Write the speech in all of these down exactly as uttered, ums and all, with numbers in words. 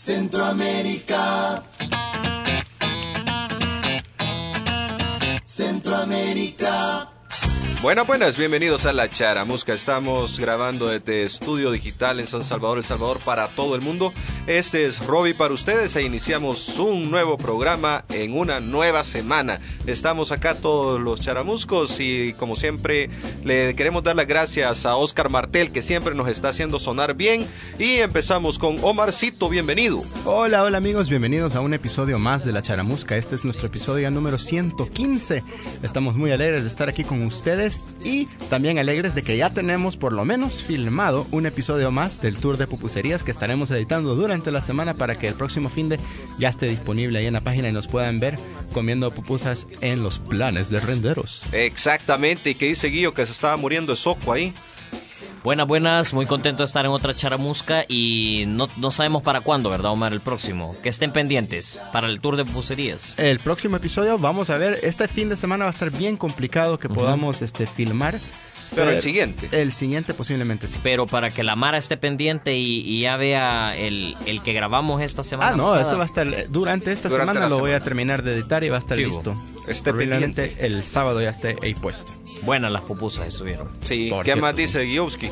Centroamérica. Centroamérica. Bueno, buenas, bienvenidos a La Charamusca. Estamos grabando desde Estudio Digital en San Salvador, El Salvador, para todo el mundo. Este es Robbie para ustedes e iniciamos un nuevo programa en una nueva semana. Estamos acá todos los charamuscos y como siempre le queremos dar las gracias a Oscar Martel, que siempre nos está haciendo sonar bien. Y empezamos con Omarcito, bienvenido. Hola, hola amigos, bienvenidos a un episodio más de La Charamusca. Este es nuestro episodio número ciento quince. Estamos muy alegres de estar aquí con ustedes y también alegres de que ya tenemos por lo menos filmado un episodio más del Tour de Pupuserías que estaremos editando durante la semana para que el próximo fin de ya esté disponible ahí en la página y nos puedan ver comiendo pupusas en los planes de renderos. Exactamente, y que dice Guillo que se estaba muriendo de soco ahí. Buenas, buenas, muy contento de estar en otra charamusca y no, no sabemos para cuándo, ¿verdad, Omar? El próximo, que estén pendientes para el Tour de Pupuserías. El próximo episodio vamos a ver, este fin de semana va a estar bien complicado que uh-huh. podamos este, filmar. Pero eh, el siguiente. El siguiente posiblemente sí. Pero para que la Mara esté pendiente y, y ya vea el, el que grabamos esta semana. Ah, no, pasada. eso va a estar durante esta durante semana, lo semana. voy a terminar de editar y va a estar Chivo. listo. Esté pendiente. El sábado ya esté ahí puesto. Buenas las pupusas estuvieron. Sí, Por ¿qué cierto, más sí. dice Guiowski?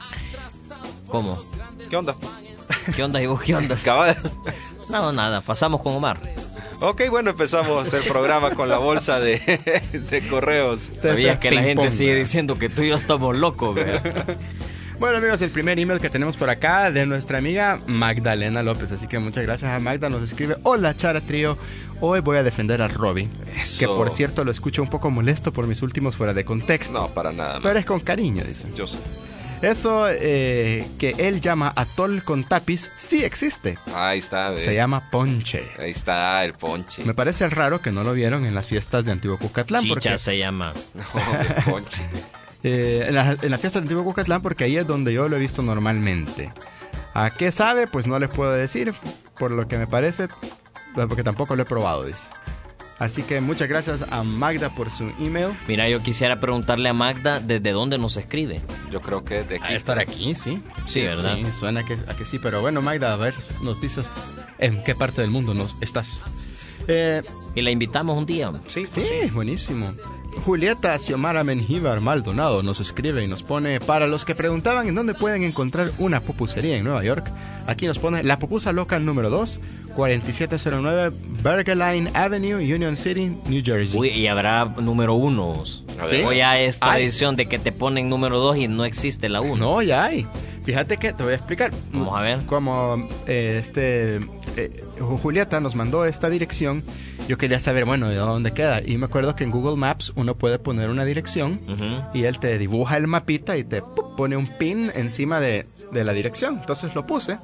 ¿Cómo? ¿Qué onda? ¿Qué onda y vos qué onda? Cabal. No, nada, pasamos con Omar. Ok, bueno, empezamos el programa con la bolsa de, de correos. Sabía que la gente Ping-pong, sigue ¿verdad? diciendo que tú y yo estamos locos, ¿verdad? Bueno amigos, el primer email que tenemos por acá de nuestra amiga Magdalena López, así que muchas gracias a Magda, nos escribe: hola Chara Trío, hoy voy a defender a Robbie, Eso. que por cierto lo escucho un poco molesto por mis últimos fuera de contexto. No, para nada. Pero es con cariño, dice. Yo sé. Eso eh, que él llama atol con tapiz, sí existe. Ahí está, ve. Se llama ponche. Ahí está el ponche. Me parece raro que no lo vieron en las fiestas de Antiguo Cucatlán. Chicha porque, se llama. No, el ponche. eh, en, la, en las fiestas de Antiguo Cucatlán, porque ahí es donde yo lo he visto normalmente. ¿A qué sabe? Pues no les puedo decir, por lo que me parece, porque tampoco lo he probado, dice. Así que muchas gracias a Magda por su email. Mira, yo quisiera preguntarle a Magda desde dónde nos escribe. Yo creo que de aquí. A estar aquí, sí. Sí, ¿verdad? Sí, suena que, a que sí, pero bueno, Magda, a ver, nos dices en qué parte del mundo nos estás. Eh, Y la invitamos un día. Sí, sí, buenísimo. Julieta Xiomara Mengíbar Maldonado nos escribe y nos pone: para los que preguntaban en dónde pueden encontrar una pupusería en Nueva York, aquí nos pone La Pupusa Local número dos, cuarenta y siete cero nueve Bergerline Avenue, Union City, New Jersey. Uy, y habrá número uno. ¿Sí? O ya es Ay. tradición de que te ponen número dos y no existe la uno. No, ya hay. Fíjate que te voy a explicar. Vamos a ver. Como eh, este eh, Julieta nos mandó esta dirección, yo quería saber, bueno, ¿de dónde queda? Y me acuerdo que en Google Maps uno puede poner una dirección Ujú. y él te dibuja el mapita y te ¡pup! Pone un pin encima de, de la dirección. Entonces lo puse.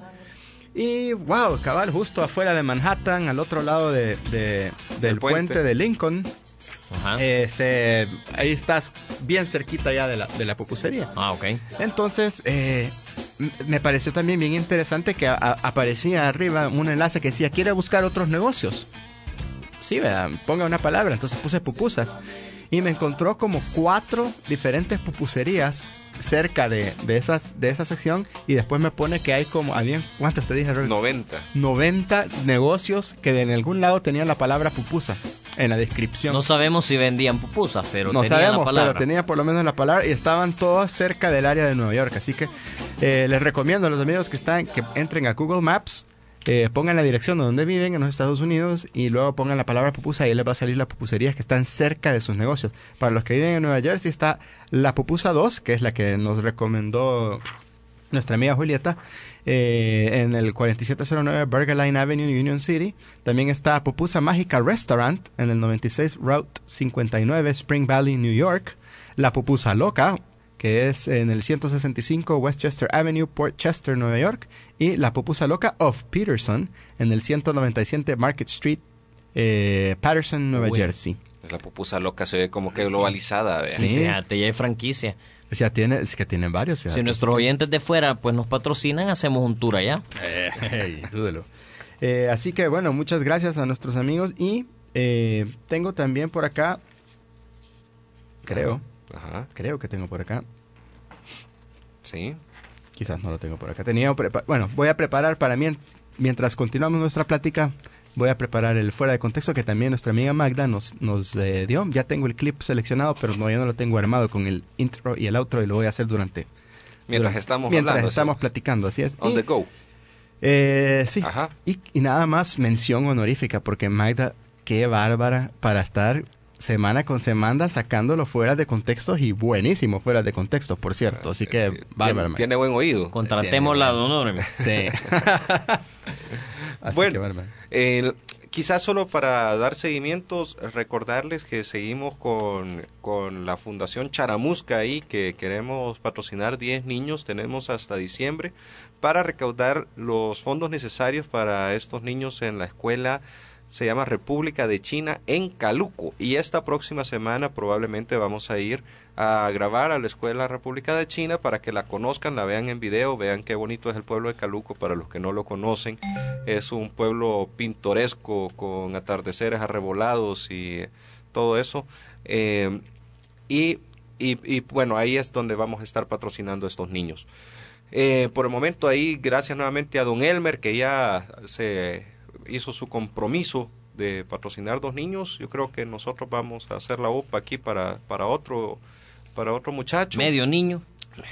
Y wow, cabal, justo afuera de Manhattan, al otro lado de, de- del puente. puente de Lincoln. Ajá. Este, ahí estás bien cerquita ya de la, de la pupusería. Ah, ok. Entonces, eh, m- me pareció también bien interesante que a- a- aparecía arriba un enlace que decía: ¿quiere buscar otros negocios? Sí, ¿verdad? Ponga una palabra. Entonces puse pupusas y me encontró como cuatro diferentes pupuserías cerca de, de, esas, de esa sección, y después me pone que hay como, había, ¿cuántos te dije, Rory? noventa. noventa negocios que en algún lado tenían la palabra pupusa en la descripción. No sabemos si vendían pupusas, pero No tenían sabemos, la palabra. pero tenía por lo menos la palabra y estaban todas cerca del área de Nueva York. Así que eh, les recomiendo a los amigos que están que entren a Google Maps, eh, pongan la dirección de donde viven en los Estados Unidos y luego pongan la palabra pupusa y ahí les va a salir las pupuserías que están cerca de sus negocios. Para los que viven en Nueva Jersey está La Pupusa dos, que es la que nos recomendó nuestra amiga Julieta, eh, en el cuarenta y siete cero nueve Bergerline Avenue, Union City. También está Pupusa Mágica Restaurant en el noventa y seis Route cincuenta y nueve, Spring Valley, New York. La Pupusa Loca, que es en el ciento sesenta y cinco Westchester Avenue, Port Chester, Nueva York. Y La Pupusa Loca of Peterson en el ciento noventa y siete Market Street, eh, Patterson, Nueva Uy. Jersey. La pupusa loca se ve como que globalizada, vea. Sí. Fíjate, ya hay franquicia. O sea, tiene, es que tienen varios, fíjate. Si nuestros oyentes de fuera pues nos patrocinan, hacemos un tour allá. Ey, dúdelo. Eh, así que bueno, muchas gracias a nuestros amigos. Y eh, tengo también por acá, creo, Ajá, creo que tengo por acá, sí. quizás no lo tengo por acá. Tenía prepa- bueno, voy a preparar para mí, mientras continuamos nuestra plática, voy a preparar el fuera de contexto que también nuestra amiga Magda nos, nos eh, dio. Ya tengo el clip seleccionado, pero no, yo no lo tengo armado con el intro y el outro y lo voy a hacer durante... Mientras durante, estamos mientras hablando. estamos ¿sí? platicando, así es. On Y, the go. Eh, sí. Ajá. Y, y nada más mención honorífica, porque Magda, qué bárbara para estar semana con semana sacándolo fuera de contexto y buenísimo fuera de contexto, por cierto. Así que, Tiene- bárbara. Magda. Tiene buen oído. Contratémosla, don Orbe. Sí. Así Bueno, que bárbara. Eh, quizás solo para dar seguimientos, recordarles que seguimos con, con la Fundación Charamusca ahí, que queremos patrocinar diez niños, tenemos hasta diciembre, para recaudar los fondos necesarios para estos niños en la escuela, se llama República de China, en Caluco. Y esta próxima semana probablemente vamos a ir a grabar a la Escuela República de China para que la conozcan, la vean en video, vean qué bonito es el pueblo de Caluco para los que no lo conocen. Es un pueblo pintoresco con atardeceres arrebolados y todo eso. Eh, y, y, y bueno, ahí es donde vamos a estar patrocinando a estos niños. Eh, por el momento ahí, gracias nuevamente a don Elmer, que ya se hizo su compromiso de patrocinar dos niños. Yo creo que nosotros vamos a hacer la U P A aquí para, para otro para otro muchacho. Medio niño.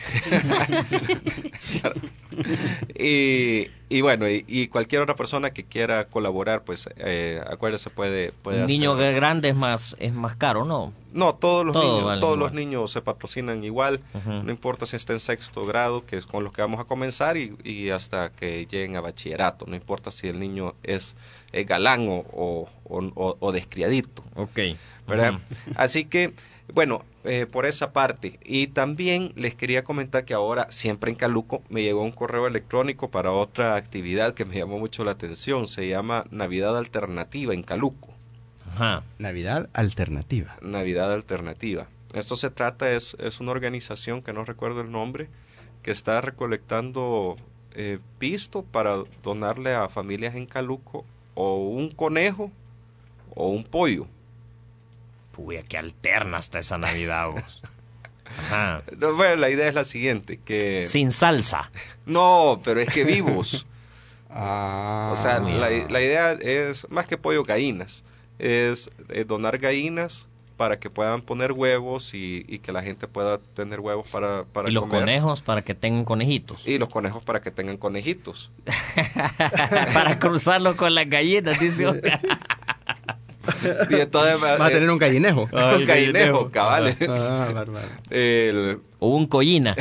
y, y bueno, y, y cualquier otra persona que quiera colaborar, pues eh, acuérdese, puede, puede Un hacer. niño grande es más, es más caro, ¿no? No, todos los Todo niños, vale todos igual. los niños se patrocinan igual, Ujú. no importa si está en sexto grado, que es con los que vamos a comenzar, y, y hasta que lleguen a bachillerato, no importa si el niño es, eh, galán o, o, o, o descriadito, Ok. ¿verdad? Ujú. Así que, bueno, eh, por esa parte. Y también les quería comentar que ahora, siempre en Caluco, me llegó un correo electrónico para otra actividad que me llamó mucho la atención, se llama Navidad Alternativa en Caluco. Ajá. Navidad alternativa. Navidad Alternativa. Esto se trata, es, es una organización que no recuerdo el nombre, que está recolectando eh, pisto para donarle a familias en Caluco o un conejo o un pollo. Puya, que alterna hasta esa Navidad, vos. Ajá. No, bueno, la idea es la siguiente, que... Sin salsa. No, pero es que vivos. Ah, O sea, muy la, bien. la idea es, más que pollo, gallinas. Es eh, donar gallinas para que puedan poner huevos y, y que la gente pueda tener huevos para, para Y los comer. conejos para que tengan conejitos. Y los conejos para que tengan conejitos. Para cruzarlo con las gallinas, dice Oscar. Y entonces, va a eh, tener un gallinejo. un Ay, gallinejo, gallinejo. cabal. Ah, bárbaro. El- O un collina.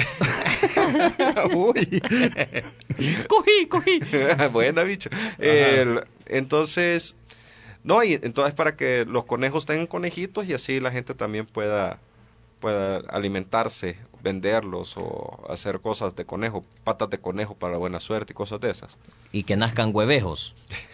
Uy. Cogí, cogí. Buena, bicho. El- entonces, no, y entonces para que los conejos tengan conejitos y así la gente también pueda, pueda alimentarse, venderlos o hacer cosas de conejo, patas de conejo para buena suerte y cosas de esas. Y que nazcan huevejos.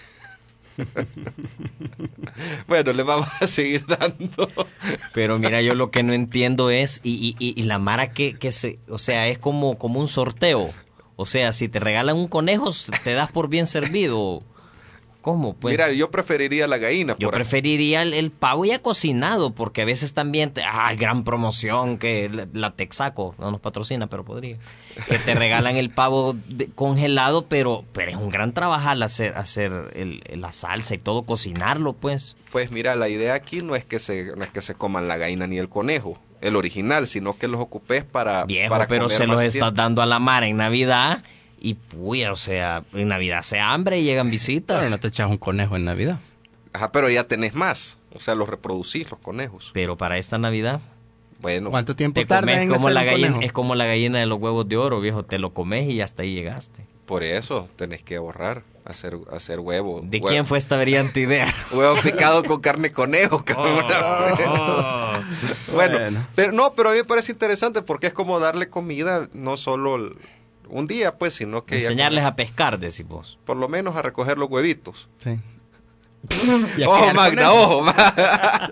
Bueno, le vamos a seguir dando. Pero mira, yo lo que no entiendo es, y, y, y, y la mara que, que se, o sea, es como, como un sorteo. O sea, si te regalan un conejo, te das por bien servido. ¿Cómo? Pues Mira, yo preferiría la gallina. yo por- preferiría el, el pavo ya cocinado, porque a veces también, te, ah, gran promoción, que la, la Texaco no nos patrocina, pero podría. Que te regalan el pavo de- congelado, pero pero es un gran trabajo al hacer, hacer el, la salsa y todo, cocinarlo, pues. Pues mira, la idea aquí no es que se, no es que se coman la gallina ni el conejo, el original, sino que los ocupes para, Viejo, para pero comer se los más estás tiempo. dando a la mar en Navidad y puya, o sea, en Navidad se hambre y llegan visitas. Pero no te echas un conejo en Navidad. Ajá, pero ya tenés más, o sea, los reproducís, los conejos. Pero para esta Navidad Bueno, ¿Cuánto tiempo te tarda comes en como hacer la un gallina, conejo? es como la gallina de los huevos de oro, viejo, te lo comes y hasta ahí llegaste. por eso tenés que ahorrar, hacer, hacer huevo. ¿De Hue- quién fue esta brillante idea? Huevo picado con carne de conejo, cabrón. Oh. Bueno, Bueno. pero no, pero a mí me parece interesante porque es como darle comida no solo el- un día, pues, sino que ya Enseñarles como- a pescar, decís vos. por lo menos a recoger los huevitos. Sí. Y a Ojo, criar Magda, conejos. ojo, Magda.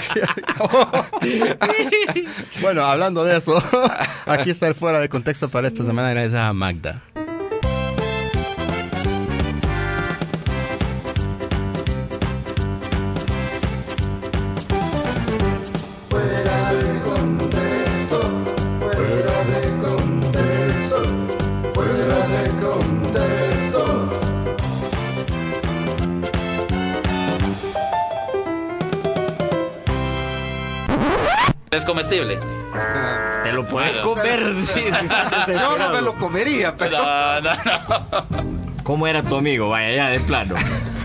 Bueno, hablando de eso, aquí está el fuera de contexto para esta semana gracias a Magda. ¿Es comestible? Te lo puedes comer. Sí, sí, estás Yo no desesperado. me lo comería, pero... No, no, no. ¿Cómo era tu amigo? Vaya, ya de plano.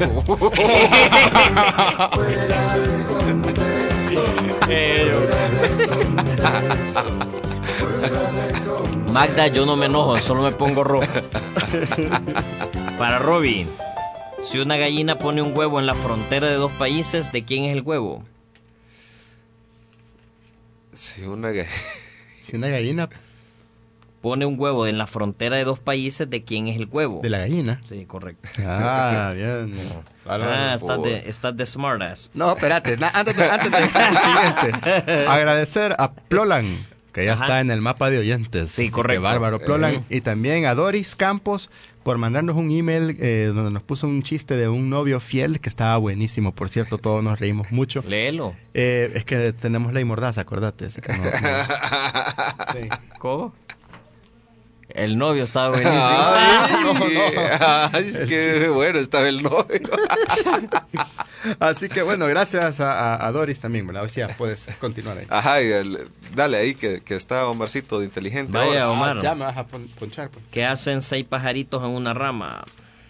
Magda, yo no me enojo, solo me pongo rojo. Para Robin, si una gallina pone un huevo en la frontera de dos países, ¿de quién es el huevo? Sí, una... ga- Si una gallina Pone un huevo en la frontera de dos países, ¿de quién es el huevo? de la gallina. Sí, correcto. Ah, bien. Ah, estás por- de, estás de smartass. No, espérate, na- antes de, antes de decir el siguiente, agradecer a Plolan, que ya Ajá. está en el mapa de oyentes. Sí, Así que correcto. bárbaro, Plolan. Ujú. Y también a Doris Campos por mandarnos un email eh, donde nos puso un chiste de un novio fiel que estaba buenísimo. Por cierto, todos nos reímos mucho. Léelo. Eh, es que tenemos ley mordaza, acordate. Así que no- no- Sí. ¿Cómo? El novio estaba buenísimo. Ay, no, no. ay, es que bueno, estaba el novio. Así que bueno, gracias a, a- a Doris también, ¿verdad? O sea, puedes continuar ahí. Ajá, y el- dale ahí que, que está Omarcito de inteligente. Vaya, ahora. Omar. Ah, ya me vas a pon- ponchar, pues. ¿Qué hacen seis pajaritos en una rama?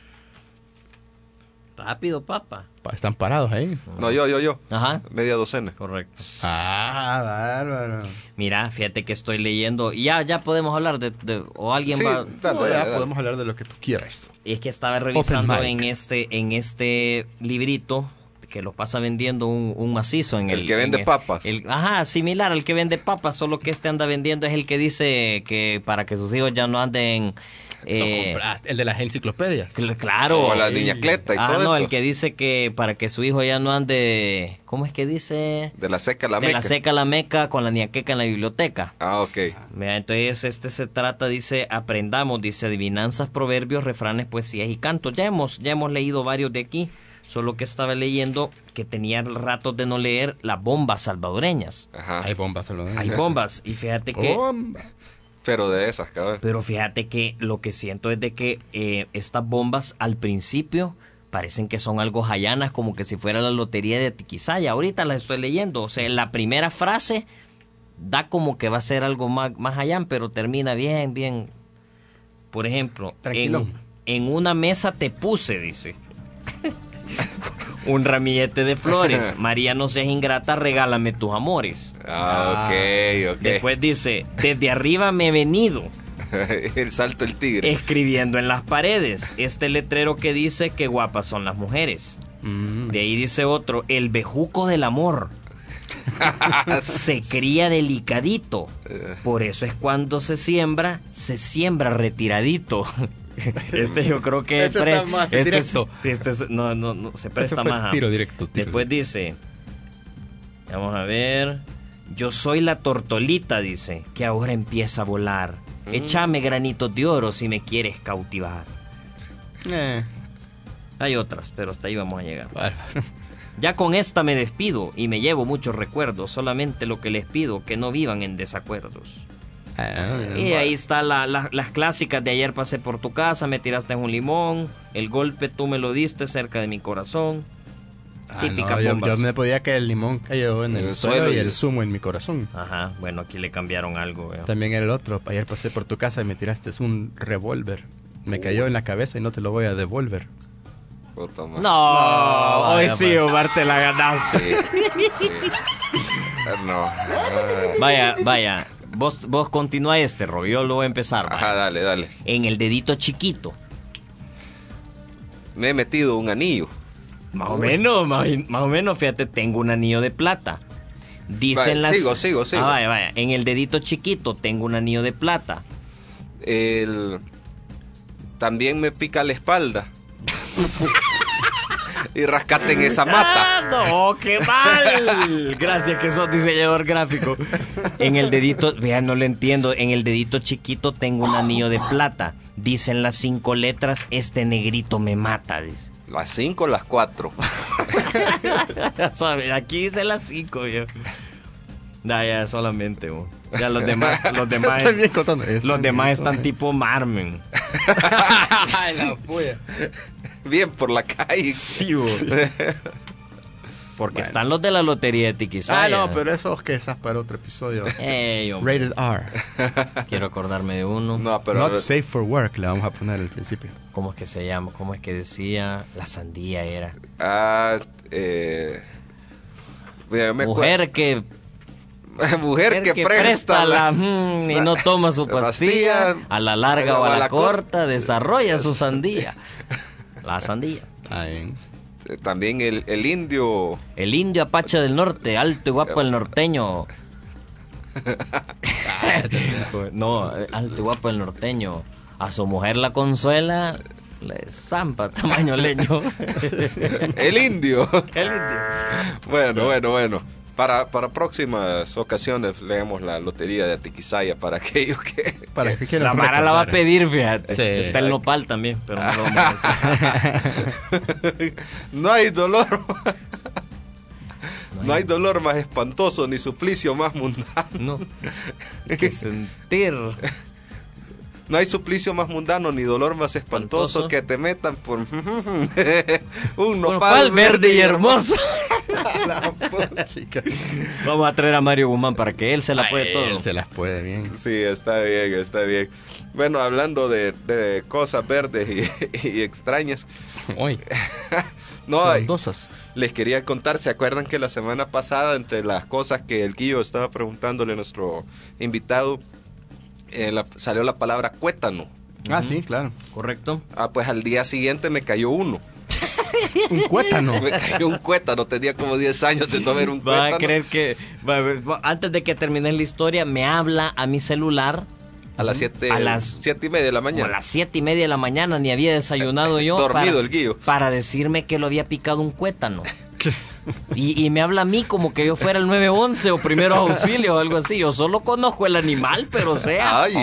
Rápido, papa. Pa- Están parados ahí. No, yo, yo, yo. Ajá. Media docena. Correcto. Ah, bárbaro. Mira, fíjate que estoy leyendo. Ya, ya podemos hablar de, de- o alguien Sí, va. dale, No, dale, ya dale. podemos hablar de lo que tú quieras. Es que estaba revisando mic. en este, en este librito que lo pasa vendiendo un, un macizo en el, El que vende en el- papas. el- ajá, similar al que vende papas, solo que este anda vendiendo es el que dice que para que sus hijos ya no anden. eh, Lo compraste, el de las enciclopedias. cl- claro. O la niña Cleta y Ah, todo no, eso. el que dice que para que su hijo ya no ande. ¿Cómo es que dice? De la seca a la de meca. la seca a la meca con la niaqueca en la biblioteca. Ah, ok. Mira, entonces este se trata, dice, aprendamos, dice, adivinanzas, proverbios, refranes, poesías y cantos. Ya hemos, ya hemos leído varios de aquí, solo que estaba leyendo que tenía ratos de no leer las bombas salvadoreñas. Ajá. Hay bombas, solo. Hay bombas, y fíjate que... Bomba. Pero de esas, cabrón. Pero fíjate que lo que siento es de que eh, estas bombas al principio parecen que son algo hayanas, como que si fuera la lotería de Tiquisaya. Ahorita las estoy leyendo, o sea, la primera frase da como que va a ser algo más, más hayán, pero termina bien, bien. Por ejemplo, en, Tranquilón. en una mesa te puse, dice. Un ramillete de flores. María, no seas ingrata, regálame tus amores. Ah, ok, ok. Después dice, desde arriba me he venido. El salto del tigre. Escribiendo en las paredes este letrero que dice que guapas son las mujeres. Mm. De ahí dice otro, el bejuco del amor se cría delicadito. Por eso es cuando se siembra, se siembra retiradito. Este yo creo que Ese pre- está más este directo. es- sí, este es- no, no, no, se presta Ese fue más. a- tiro directo, tiro Después dice, vamos a ver, yo soy la tortolita, dice, que ahora empieza a volar. Mm. Échame granitos de oro si me quieres cautivar. Eh, Hay otras, pero hasta ahí vamos a llegar. bárbaro. Ya con esta me despido y me llevo muchos recuerdos. Solamente lo que les pido, que no vivan en desacuerdos. Ah, Y ahí está la, la- las clásicas de ayer pasé por tu casa, me tiraste en un limón, el golpe tú me lo diste cerca de mi corazón. ah, Típicas no, yo, bombas. yo me podía que el limón cayó en el, En el suelo, suelo y y- el zumo en mi corazón. Ajá, bueno, aquí le cambiaron algo. veo. También era el otro. Ayer pasé por tu casa y me tiraste un revólver. Me cayó en la cabeza y no te lo voy a devolver. Puta madre. No, No, hoy vaya, sí, pues. Omar, te la ganaste. Sí, sí. Ah, No. Ah. Vaya, vaya, vos, vos continúa este, Ro, yo lo voy a empezar. vaya. Ajá, dale, dale. En el dedito chiquito. Me he metido un anillo. Más o menos, más, más o menos, fíjate, tengo un anillo de plata. Dicen Vaya, las... sigo, sigo, sigo. Ah, vaya, vaya. En el dedito chiquito tengo un anillo de plata. El... También me pica la espalda. Y rascate en esa mata. ¡Ah, no, qué mal! Gracias que sos diseñador gráfico. En el dedito, vean, no lo entiendo. En el dedito chiquito tengo un anillo de plata. Dicen las cinco letras, este negrito me mata, dice. Las cinco, las cuatro. Sabe, aquí dice las cinco, yo. Da, ya, solamente, bo. Ya los demás, los demás, Estoy bien contando. los demás están tipo Marmen. Ay, la puya. Bien por la calle. Sí, bo. Porque Bueno. están los de la lotería de Tiquisaya. Ah, no, pero eso es que esas para otro episodio. Ey, hombre, Rated R. quiero acordarme de uno. No, pero Not safe for work, le vamos a poner al principio. ¿Cómo es que se llama? ¿Cómo es que decía? La sandía era. ah, eh, me- me Mujer que... acuer- mujer que, presta la, mm, y no toma su la pastilla, pastilla, a la larga o a la, cor- corta, desarrolla su sandía. La sandía. Ay, eh, también el, el indio. El indio Apache del Norte, alto y guapo el norteño. No, alto y guapo el norteño. A su mujer la consuela, le zampa tamaño leño. El indio. El indio. Bueno, bueno, bueno. Para, para próximas ocasiones leemos la lotería de Atiquizaya para aquellos que... para que quieran La Mara la va a recordar. pedir, fíjate. Sí. Está el nopal también, pero no lo vamos a decir. No hay dolor. No No hay- hay dolor más espantoso ni suplicio más mundano. No. Que sentir. No hay suplicio más mundano ni dolor más espantoso Espantoso. que te metan por un Un nopal, nopal verde y hermoso. La puta chica. Vamos a traer a Mario Guzmán para que él se la puede Ay, todo. él se las puede bien. Sí, está bien, está bien. Bueno, hablando de, de cosas verdes y, y extrañas, Uy, no, frondosas. les quería contar, ¿se acuerdan que la semana pasada, entre las cosas que el Guillo estaba preguntándole a nuestro invitado, eh, la- salió la palabra cuétano? Ah, sí, claro. ¿Correcto? Ah, pues al día siguiente me cayó uno. Un cuétano. Me cayó un cuétano, tenía como diez años de no ver un Va cuétano. a creer que... va a ver, va- antes de que termine la historia, me habla a mi celular A las siete, A las- siete y media de la como a mañana. las siete y media de la mañana, ni había desayunado yo. Dormido para, el Guillo. Para decirme que lo había picado un cuétano. Y, y me habla a mí como que yo fuera el nueve once o primeros auxilios o algo así. Yo solo conozco el animal, pero sea. Ay.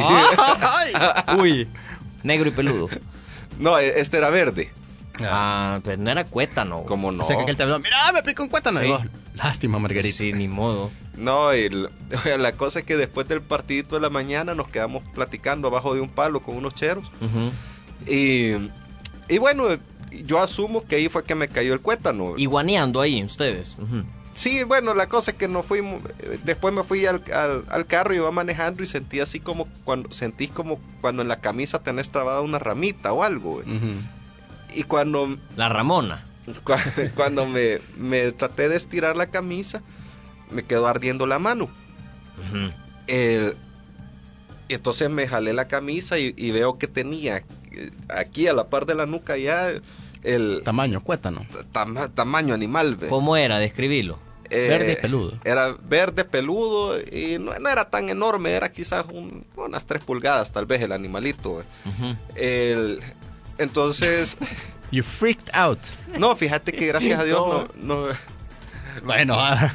Uy, negro y peludo. No, e- este era verde. Ah, pero no era cuétano. Como no. O sea que aquel te habló, mira, me picó un cuétano. Sí. Y vos, lástima, Margarita. Sí, ni modo. No, y l- la cosa es que después del partidito de la mañana nos quedamos platicando abajo de un palo con unos cheros. Ujú. Y, y bueno, yo asumo que ahí fue que me cayó el cuétano. Y guaneando ahí, ustedes. Ujú. Sí, bueno, la cosa es que nos fuimos, eh, después me fui al, al, al carro y iba manejando y sentí así como cuando, sentí como cuando en la camisa tenés trabada una ramita o algo. güey. Ujú. Y cuando, La Ramona. cua- cuando me, me traté de estirar la camisa, me quedó ardiendo la mano. Ujú. El- y entonces me jalé la camisa y, y veo que tenía eh, aquí a la par de la nuca ya el Tamaño, cuétano. tama- tamaño animal. ve. ¿Cómo era? Describilo. Eh, Verde y peludo. Era verde, peludo y no, no era tan enorme, era quizás un- unas tres pulgadas tal vez el animalito. ve. Ujú. El, entonces, You freaked out. no, fíjate que gracias a Dios no... no Bueno, ah,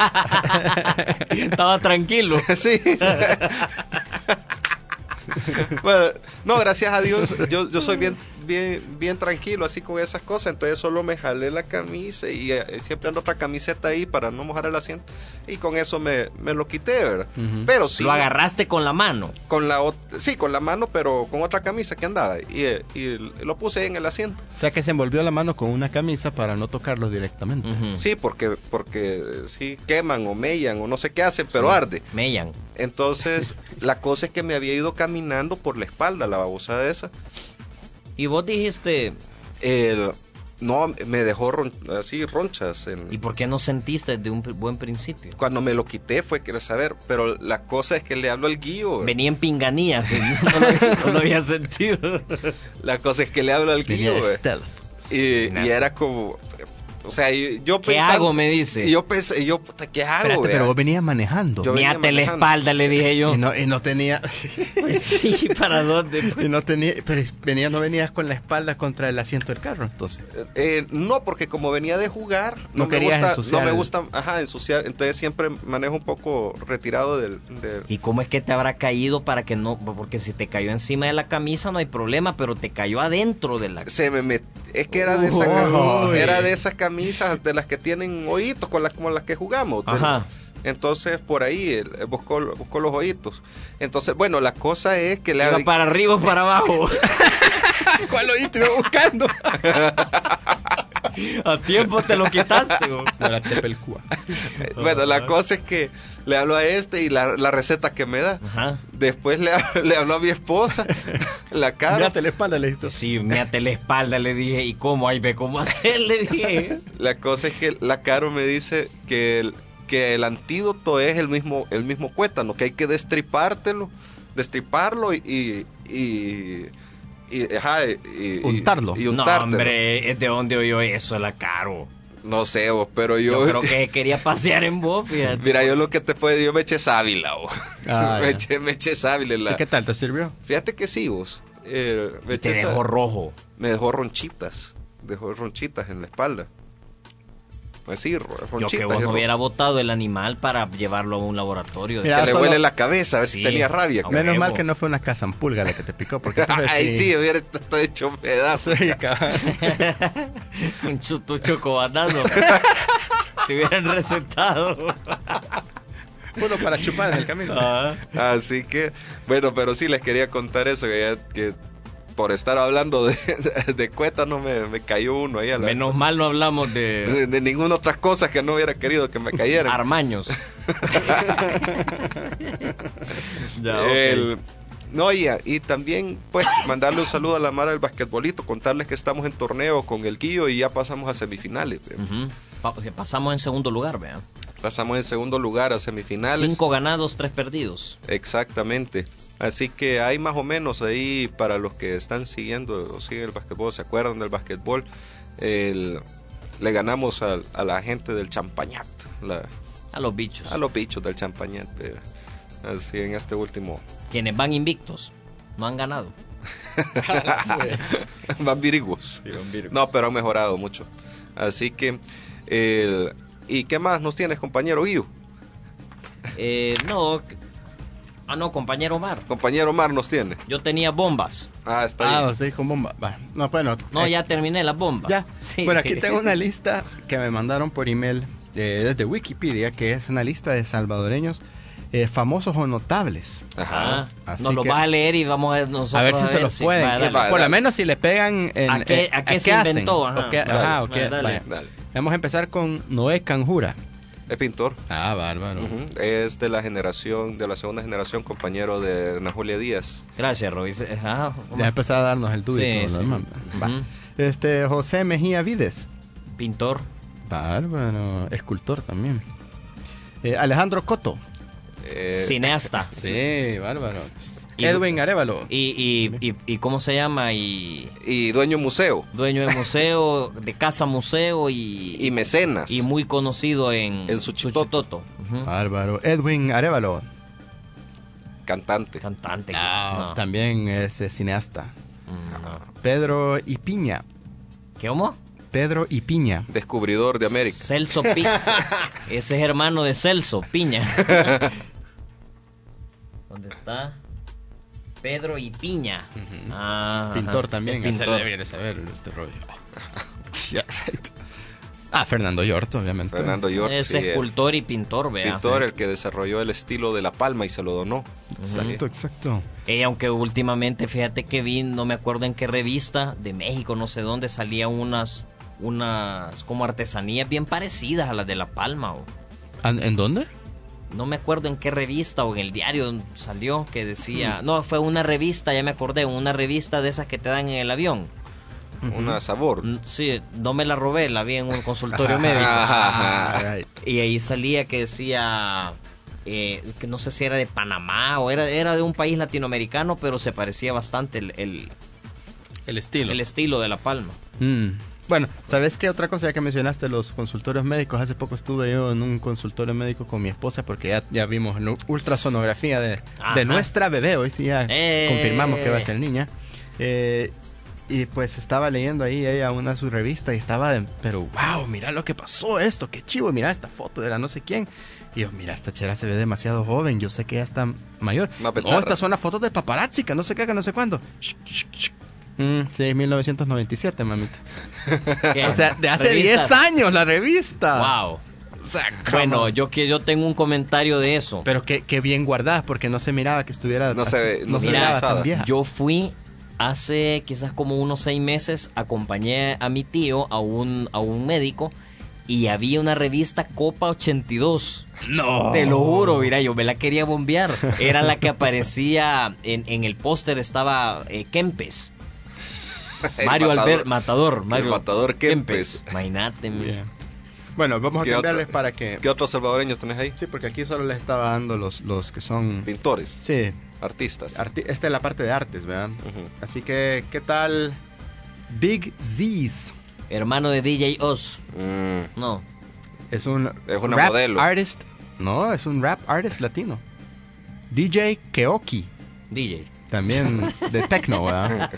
Estaba tranquilo. sí. Bueno, no, gracias a Dios, yo, yo soy bien, bien, bien tranquilo así con esas cosas, entonces solo me jalé la camisa y eh, siempre ando otra camiseta ahí para no mojar el asiento y con eso me, me lo quité, ¿verdad? Ujú. Pero sí, Lo agarraste con la mano. con la ot- sí, con la mano, pero con otra camisa que andaba y, eh, y lo puse en el asiento. o sea que se envolvió la mano con una camisa para no tocarlo directamente. Ujú. Sí, porque, porque eh, sí queman o mellan o no sé qué hacen, pero Sí. arde. Mellan. Entonces, la cosa es que me había ido caminando por la espalda, la babosa esa. Y vos dijiste, El, no, me dejó ron- así ronchas. En, ¿y por qué no sentiste desde un pr- buen principio? cuando me lo quité fue que saber, pero la cosa es que le hablo al Guillo. Venía en pinganía, que no, lo- no lo había sentido. La cosa es que le hablo al Venía Guillo. de eh, stealth. Y, nada. y era como, o sea, y- yo ¿Qué pensando- hago? Me dice. Y yo pensé, y yo, puta, ¿qué hago? Espérate, vea? pero vos venías manejando. Yo- venía Miate la manejando. espalda, le dije yo. Y no, y no tenía... Sí, ¿para dónde? y no tenía... Pero venía, no venías con la espalda contra el asiento del carro, entonces. Eh, no, porque como venía de jugar, no, No me querías gusta, ensuciar no me el- gusta, ajá, ensuciar, entonces siempre manejo un poco retirado del, del- ¿Y cómo es que te habrá caído para que no? Porque si te cayó encima de la camisa no hay problema, pero te cayó adentro de la... se me met- es que era de esa Uy. cam- era de esas camisas de las que tienen hoyitos con las como las que jugamos. de- Ajá. Entonces por ahí él, eh, buscó, buscó los hoyitos. Entonces, bueno, la cosa es que le ¿Iba abrí- para arriba o para abajo? ¿Cuál oíste iba buscando? A tiempo te lo quitaste, güey. De la Tepelcúa. Bueno, la cosa es que le hablo a este y la, la receta que me da. Ajá. Después le, le hablo a mi esposa, la cara. Mírate la espalda, le dijiste. Sí, méate la espalda, le dije. ¿Y cómo? Ahí ve cómo hacer, le dije. La cosa es que la Caro me dice que el, que el antídoto es el mismo, el mismo cuétano, que hay que destripártelo, destriparlo y... y, y Y, ajá, y, y, Untarlo. y No, untártelo. hombre, ¿de dónde oyó eso la Caro? No sé, vos, pero yo... Yo creo que quería pasear en vos, fíjate. Mira, yo lo que te puedo yo me eché sábila, vos. Ah, me, ya. eché, me eché sábila. La... ¿Y qué tal? ¿Te sirvió? Fíjate que sí, vos. Eh, me Te eché dejó sá- rojo. Me dejó ronchitas. Dejó ronchitas en la espalda. Así, ro- ronchitas. Yo que vos y no ro- hubiera botado el animal para llevarlo a un laboratorio. Mira, Que le solo- huele la cabeza, a ver Sí. si tenía rabia. A Menos huevo. mal que no fue una cazampulga la que te picó, porque entonces Ay, sí, hubiera estado hecho pedazo. Sí, cabrón. Un chuto chocobanano. Te hubieran recetado. Uno para chupar en el camino. Ah. Así que, bueno, pero sí les quería contar eso, que, ya- que por estar hablando de, de, de cuétano me, me cayó uno ahí a la... Menos mal no hablamos De, de de ninguna otra cosa que no hubiera querido que me cayeran. armaños. Ya, ok. El- no, y, y también, pues, mandarle un saludo a la Mara del basquetbolito, contarles que estamos en torneo con el Guillo y ya pasamos a semifinales. ¿ve? Ujú. Pa- que pasamos en segundo lugar, vean. Pasamos en segundo lugar a semifinales. Cinco ganados, tres perdidos. Exactamente. Así que hay más o menos ahí para los que están siguiendo o siguen el basquetbol, se acuerdan del basquetbol, el- le ganamos a, a la gente del Champañat, la- A los bichos. a los bichos del Champañat. eh, Así en este último. Quienes van invictos. No han ganado. Van virigos. No, pero han mejorado mucho. Así que, el- ¿y qué más nos tienes, compañero Guillo? Eh, no. Ah, no, compañero Omar. Compañero Mar nos tiene. Yo tenía bombas. Ah, está Ah, bien. usted dijo bomba. Va. No, bueno. No, eh, ya terminé las bombas. Ya. Sí. Bueno, aquí tengo una lista que me mandaron por email eh, desde Wikipedia, que es una lista de salvadoreños eh, famosos o notables. Ajá. Ajá. Así Nos lo que- vas a leer y vamos a nosotros A ver si se los si- pueden. vaya, dale. Va, por dale. lo menos si le pegan en, ¿A qué- eh, a qué se hacen, inventó? Ajá. o qué- Dale, ajá, o qué- dale. vaya. Dale. Vamos a empezar con Noé Canjura. Es pintor. Ah, bárbaro. Ujú. Es de la generación, de la segunda generación, compañero de Ana Julia Díaz. Gracias, Roy. Ajá. Ya empezó a darnos el tuyo. Sí, y todo lo sí. demás. Va. Ujú. Este, José Mejía Vides. Pintor. Bárbaro. Escultor también. Eh, Alejandro Coto. Eh, Cineasta. Sí, bárbaro. Y- Edwin Arevalo. Y, y, y, y ¿cómo se llama? Y y dueño museo. dueño de museo, de casa museo y, Y mecenas. y muy conocido en, En Suchitoto. Suchitoto. Ujú. Bárbaro. Edwin Arevalo. Cantante. Cantante. que Ah, es, no. También es eh, cineasta. Mm. Pedro Ipiña. ¿Qué cómo? Pedro Ipiña. Descubridor de América. Celso Piña. Ese es hermano de Celso Piña. ¿Dónde está? Pedro y Piña. Ah, Pintor ajá. también. Es pintor. Ese debería saber este rollo. Yeah, right. Ah, Fernando Yorto, obviamente. Fernando York. Es sí, el escultor y pintor, vea. pintor, el que desarrolló el estilo de La Palma y se lo donó. Exacto, exacto. Eh, aunque últimamente, fíjate que vi, no me acuerdo en qué revista, de México, no sé dónde, salían unas, unas como artesanías bien parecidas a las de La Palma. O, ¿En en dónde? no me acuerdo en qué revista o en el diario salió que decía... No, fue una revista, ya me acordé, una revista de esas que te dan en el avión. Una sabor. Mm, Sí, no me la robé, la vi en un consultorio médico. Ah, right. Y ahí salía que decía... eh, que no sé si era de Panamá o era, era de un país latinoamericano, pero se parecía bastante el, el, El estilo. el estilo de La Palma. Mm. Bueno, ¿sabes qué otra cosa? Ya que mencionaste los consultorios médicos, hace poco estuve yo en un consultorio médico con mi esposa porque ya, ya vimos la ultrasonografía de, Ajá. de nuestra bebé. Hoy sí ya Eh. confirmamos que va a ser niña. Eh, y pues estaba leyendo ahí ella una su revista y estaba, de, pero wow, mira lo que pasó esto, qué chivo, mira esta foto de la no sé quién. Y yo, mira, esta chera se ve demasiado joven, yo sé que ella está mayor. Más No, betarra. estas son las fotos de paparazzi, que no sé qué, que no sé cuándo. Shh, shh, shh. Mm, sí, mil novecientos noventa y siete, mamita. ¿Qué? O sea, de hace Revistas. diez años la revista. Wow. O sea, Bueno, come on. yo que yo tengo un comentario de eso. Pero qué, qué bien guardada, porque no se miraba que estuviera... No así, se ve- no no se se ve miraba usada. tan vieja. Yo fui hace quizás como unos seis meses acompañé a mi tío a un, a un médico y había una revista Copa ochenta y dos. No. Te lo juro, mira, yo me la quería bombear. Era la que aparecía en, en el póster, estaba eh, Kempes. El Mario matador. Albert Matador. Mario matador Kempes. Imagínate, mira. Bien. Bueno, vamos a ¿Qué cambiarles otro? para que... ¿Qué otros salvadoreños tenés ahí? Sí, porque aquí solo les estaba dando los, los que son... Pintores, Sí, artistas. arti- esta es la parte de artes, ¿verdad? Ujú. Así que, ¿qué tal Big Z's? Hermano de D J Oz. Mm, No. Es un Es una rap modelo. artist. No, es un rap artist latino. D J Keoki, D J. también de techno, ¿verdad?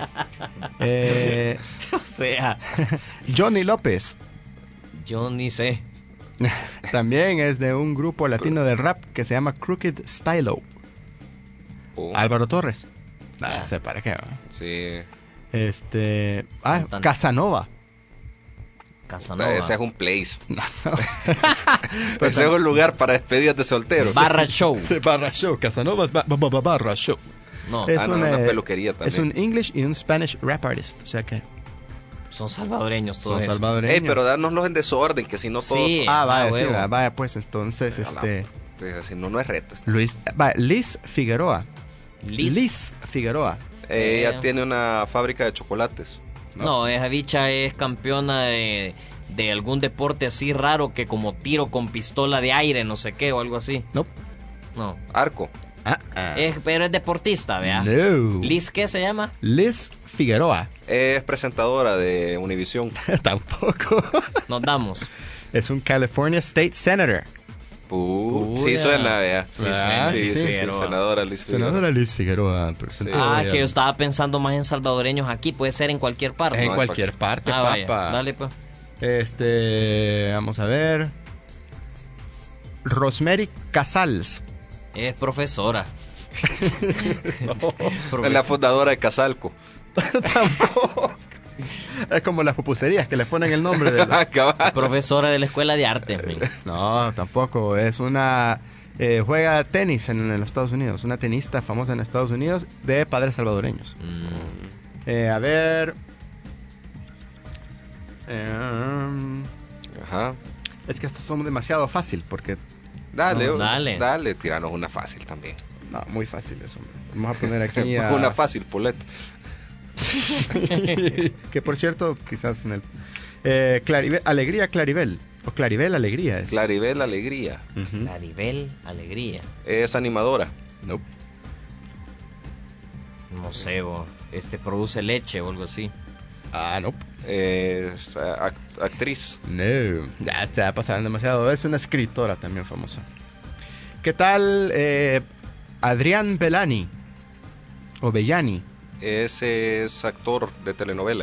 Eh, O sea, Johnny López, yo ni sé. también es de un grupo latino de rap que se llama Crooked Stylo. oh, Álvaro Torres. Nah, Ya. sé para qué, ¿verdad? sí. Este. Ah, Cantante. Casanova. Casanova. Ese es un place. Ese es un lugar para despedidas de solteros. Barra Show. Sí, Barra Show. Casanova es ba- ba- ba- Barra Show. No, Es Ah, no, un, una eh, peluquería también. Es un English y un Spanish rap artist. O sea que son salvadoreños todos son esos. salvadoreños. Ey, pero dánoslos en desorden, que si no todos... Sí. Ah, Ah, vaya, sí, huevo. va- vaya, pues entonces, Ah, este. pues, si no, no es reto. Luis. Va, Liz Figueroa. Liz. Liz Figueroa. Eh, ella Eh. tiene una fábrica de chocolates. No, esa bicha es campeona de, de algún deporte así raro que como tiro con pistola de aire, no sé qué, o algo así. No. No. Arco. Ah, ah. Es, pero es deportista, ¿vea? No. ¿Liz qué se llama? Liz Figueroa. Es presentadora de Univision. Tampoco. Nos damos. Es un California State Senator. Uh, Uy, sí ah. suena, vea. Sí, Ah, sí, sí, sí, sí, Figueroa. senadora Liz Figueroa. Senadora Liz Figueroa. presentadora Ah, de- que yo estaba pensando más en salvadoreños aquí, puede ser en cualquier parte. En No, en cualquier parte, Ah, vaya. papa. Dale, pues. Este, vamos a ver. Rosemary Casals. Es profesora. Es la fundadora de Casalco. Tampoco. Es como las pupuserías que les ponen el nombre de la... Ah, cabal. Profesora de la escuela de arte. men. No, tampoco. Es una... eh, juega tenis en, en los Estados Unidos. Una tenista famosa en Estados Unidos de padres salvadoreños. Mm, Eh, a ver... Eh, Ajá. es que estos son demasiado fácil porque... Dale, No, oh, dale. dale, tiranos una fácil también. No, muy fácil eso. hombre. Vamos a poner aquí a... Una fácil, Polet. que por cierto, quizás en el... Eh, Claribel- Alegría Claribel. O Claribel Alegría es. Claribel Alegría. Ujú. Claribel Alegría. Es animadora. Nope. No sé, bo, este produce leche o algo así. Ah, no. Es act- actriz. No. Ya se va a pasar demasiado. Es una escritora también famosa. ¿Qué tal eh, Adrián Bellani? O Bellani. Ese es actor de telenovela.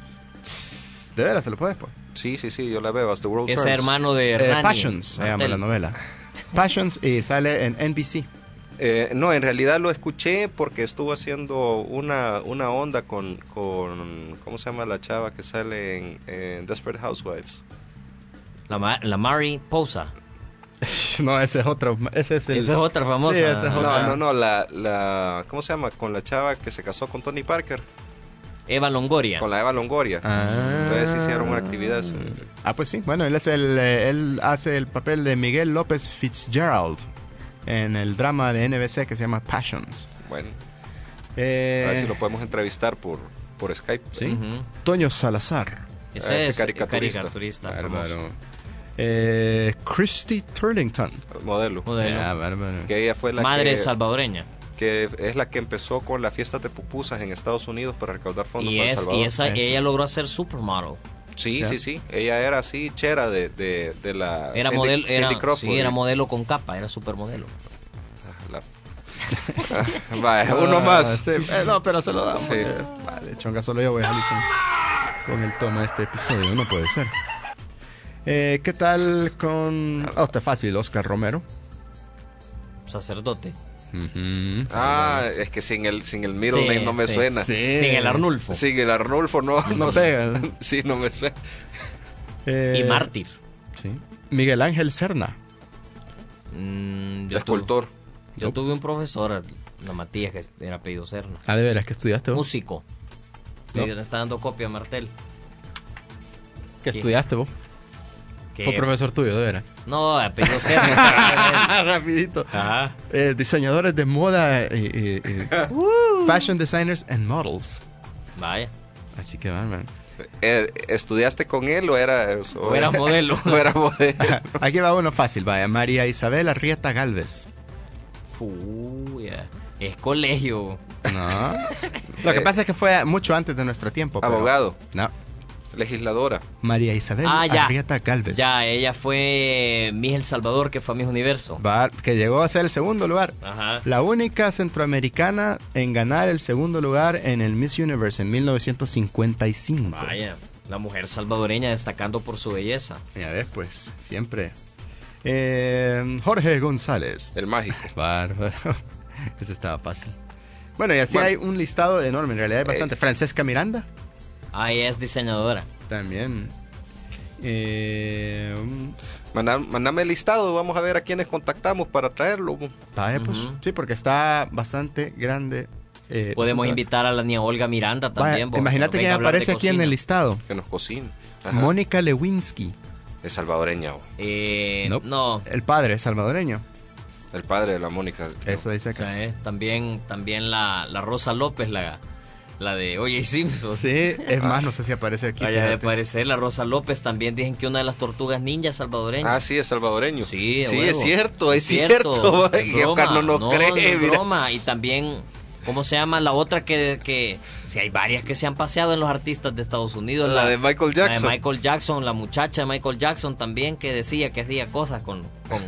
De veras, se lo puedes pues. Sí, sí, sí, yo la veo. Hasta World Ese Turns. hermano de Eh, Rani. Passions se llama Martel. la novela. Passions y sale en N B C. Eh, no, en realidad lo escuché porque estuvo haciendo una, una onda con, con... ¿Cómo se llama la chava que sale en, en Desperate Housewives? La, Ma- la Mari Posa. No, ese es otro. Ese es el. Esa es otra famosa. Sí, esa es No, otra. no, no, la, la... ¿Cómo se llama? Con la chava que se casó con Tony Parker. Eva Longoria. Con la Eva Longoria. Ah. Entonces hicieron una actividad. así. Ah, pues sí. Bueno, él es el, eh, él hace el papel de Miguel López Fitzgerald en el drama de N B C que se llama Passions. Bueno, Eh, a ver si lo podemos entrevistar por, por Skype. Sí. Ujú. Toño Salazar. Ese Ese es caricaturista. caricaturista. Bárbaro. famoso. Eh, Christy Turlington. Modelo. Modelo. Ya, bárbaro. Que ella fue la Madre que, salvadoreña. que es la que empezó con las fiestas de pupusas en Estados Unidos para recaudar fondos Y, para El es, Salvador. y esa, Eso. ella logró hacer supermodel. Sí, Ya. sí, sí. Ella era así, chera de, de, de la... Era Cindy- modelo, era, Cindy Crawford. sí, era modelo con capa, era supermodelo. La- Vaya, uno Ah, más. sí. Eh, no, pero se lo damos. Sí. eh. Vale, chonga, solo yo voy a salir con, con el toma de este episodio. No puede ser. Eh, ¿Qué tal con... Oh, está fácil, Oscar Romero. Sacerdote. Ah, es que sin el, sin el middle Sí, name no me sí. suena. Sí. Sin el Arnulfo. Sin el Arnulfo no, No no sé. pega. Sí, no me suena. Eh, Y mártir. Sí. Miguel Ángel Serna. Mm, yo Escultor. tuve- yo tuve un profesor, la Matías, que era apellido Serna. Ah, de veras, que estudiaste vos? Músico. No. Le está dando copia a Martel. ¿Qué ¿Qué? estudiaste vos? ¿Qué? Fue profesor tuyo, de veras. No, apellido Sergio. Rapidito. Ajá. Eh, diseñadores de moda, eh, eh, eh, fashion designers and models. Vaya. Así que van, man. Eh, ¿Estudiaste con él o era eso? O era modelo. o era modelo. Aquí va uno fácil, vaya. María Isabel Arrieta Galvez. Puya. Es colegio. No. Lo que pasa es que fue mucho antes de nuestro tiempo. pero- Abogado, No. legisladora. María Isabel Ah, ya. Arrieta Galvez. Ya, ella fue Miss El Salvador, que fue Miss Universo. Va- que llegó a ser el segundo lugar. Ajá. La única centroamericana en ganar el segundo lugar en el Miss Universe en mil novecientos cincuenta y cinco. Vaya. La mujer salvadoreña destacando por su belleza. Ya ves, pues, siempre. Eh, Jorge González. El mágico. Bárbaro. Este estaba fácil. Bueno, y así Bueno. hay un listado enorme, en realidad hay bastante. Francesca Miranda, Ah, ella es diseñadora. también. Eh, um, Mandá- Mandame el listado, vamos a ver a quiénes contactamos para traerlo. vaya, pues, Ujú. sí, porque está bastante grande. eh, Podemos bastante- invitar a la niña Olga Miranda Vaya, también. vos, imagínate que quién venga a hablar de aparece aquí en cocina. el listado. Que nos cocine. Ajá. Mónica Lewinsky, Es salvadoreña. oh. Eh, Nope. No. el padre salvadoreño. El padre de la Mónica. Eso dice acá. Eh, también también la, la Rosa López, la, la de Oye Simpson. Sí, es más, no sé si aparece aquí. Vaya de fíjate. parecer, la Rosa López también dicen que una de las tortugas ninjas salvadoreñas. Ah, sí, es salvadoreño. Sí, a sí huevo. es cierto, es cierto. es Y broma. Oscar no nos no, cree, no es mira. broma. Y también, ¿cómo se llama la otra que, que si hay varias que se han paseado en los artistas de Estados Unidos? La de Michael Jackson. La de Michael Jackson, la muchacha de Michael Jackson también que decía que hacía cosas con con,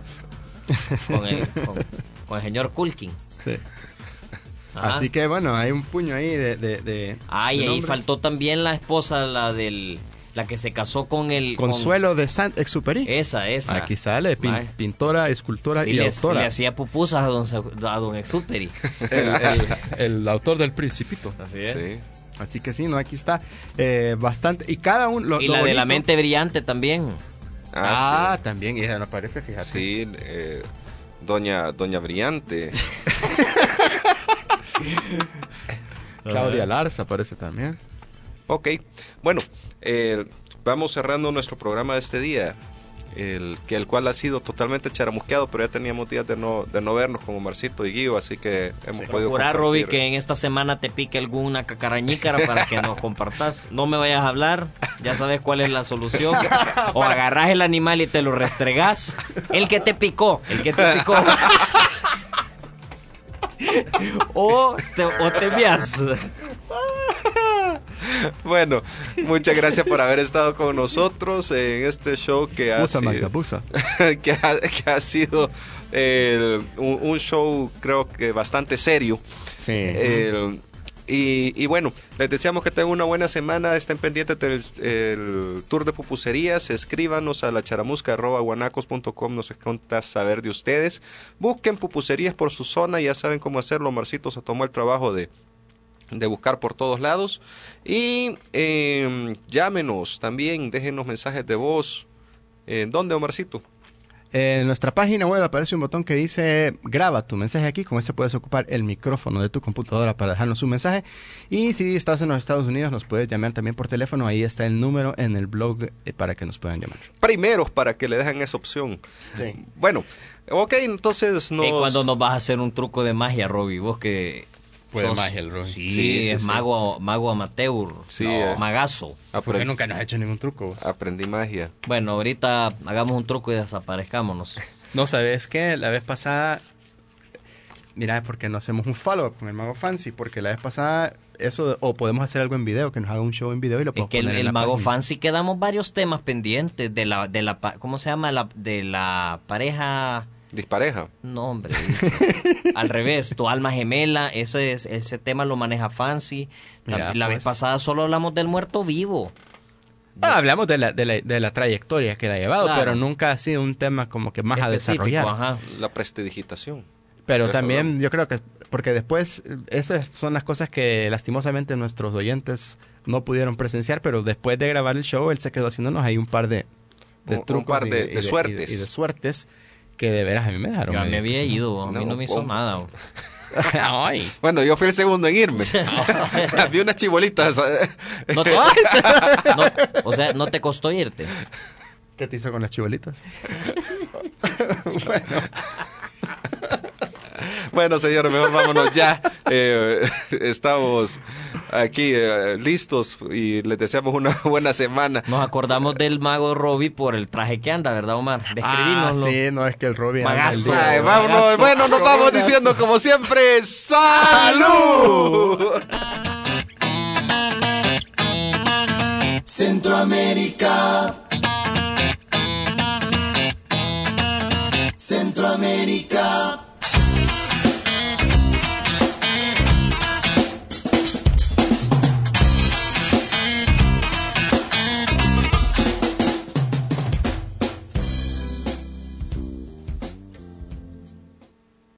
con, el, con, con el señor Culkin. Sí. Ajá. Así que bueno, hay un puño ahí de. de, de Ah, y de ahí nombres. faltó también la esposa, la del la que se casó con el con- Consuelo de Saint-Exupéry. esa, esa. Aquí sale, pin- Vaya. pintora, escultora Sí, y le, autora. le hacía pupusas a don, Sa- a don Exuperi. el, el- el autor del Principito. Así es. Sí. Así que sí, no, aquí está eh, bastante. Y cada uno. Lo, Y lo la de la bonito- mente brillante también. Ah, Ah, también, y ella no aparece, sí. fíjate. Sí, eh, doña, doña Brillante. Claudia Larza aparece también. Ok, bueno, eh, vamos cerrando nuestro programa de este día, el, que el cual ha sido totalmente charamusqueado, pero ya teníamos días de no, de no vernos como Marcito y Guido, así que hemos podido Procura, compartir. Roby, que en esta semana te pique alguna cacarañícara para que nos compartas. No me vayas a hablar, ya sabes cuál es la solución. O agarrás el animal y te lo restregás. El que te picó, el que te picó. o te, o te envías. Bueno, muchas gracias por haber estado con nosotros en este show que ha Busa, sido, Magda, busa. que ha, que ha sido eh, un, un show creo que bastante serio. Sí. El- y, y bueno, les deseamos que tengan una buena semana. Estén pendientes del el tour de pupuserías. Escríbanos a la charamusca arroba guanacos punto com. Nos encanta saber de ustedes. Busquen pupuserías por su zona. Ya saben cómo hacerlo. Marcito se tomó el trabajo de, de buscar por todos lados. Y eh, llámenos también. Déjenos mensajes de voz. ¿En dónde, Omarcito? En nuestra página web aparece un botón que dice graba tu mensaje aquí. Con este puedes ocupar el micrófono de tu computadora para dejarnos un mensaje. Y si estás en los Estados Unidos nos puedes llamar también por teléfono. Ahí está el número en el blog eh, para que nos puedan llamar. Primeros para que le dejen esa opción. Sí. Bueno, ok, entonces nos... ¿Y cuándo nos vas a hacer un truco de magia, Roby? Vos que... Puede sos- magia el Roby. Sí, Sí, sí, es sí. mago, mago amateur. Sí, No, eh. magazo. Porque Apre- nunca nos ha hecho ningún truco. Aprendí magia. Bueno, ahorita hagamos un truco y desaparezcámonos. No, ¿sabes qué? La vez pasada... Mira, porque no hacemos un follow-up con el Mago Fancy. Porque la vez pasada... Eso, de- o podemos hacer algo en video, que nos haga un show en video y lo Es podemos que el, poner en el la mago página. fancy quedamos varios temas pendientes de la, de la, pa- ¿cómo se llama? La, de la pareja, Dispareja. no hombre, al revés, tu alma gemela, ese es, ese tema lo maneja fancy. La, Mira, la pues. vez pasada solo hablamos del muerto vivo. Ah, hablamos de la, de, la, de la trayectoria que la ha llevado, Claro. pero nunca ha sido un tema como que más a Específico, desarrollar. ajá. La prestidigitación. Pero Eso también hablamos. yo creo que, porque después, eh, esas son las cosas que lastimosamente nuestros oyentes no pudieron presenciar, pero después de grabar el show, él se quedó haciéndonos ahí un par de, de Un- un trucos par y de- de y suertes. Y de, suertes que de veras a mí me dejaron. Yo me medio había que sí. ido, a mí No, no me hizo ¿cómo? nada. Ay. Bueno, yo fui el segundo en irme. Vi unas chibolitas. No te- no- o sea, ¿no te costó irte? ¿Qué te hizo con las chibolitas? Bueno. Bueno, señores, mejor vámonos ya. Eh, estamos aquí eh, listos y les deseamos una buena semana. Nos acordamos del mago Robbie por el traje que anda, ¿verdad, Omar? Ah, Describínoslo. sí, no es que el Robbie anda Magazo. el día. Ay, vámonos. Magazo. Bueno, nos vamos Magazo. diciendo como siempre, ¡salud! Centroamérica. Centroamérica.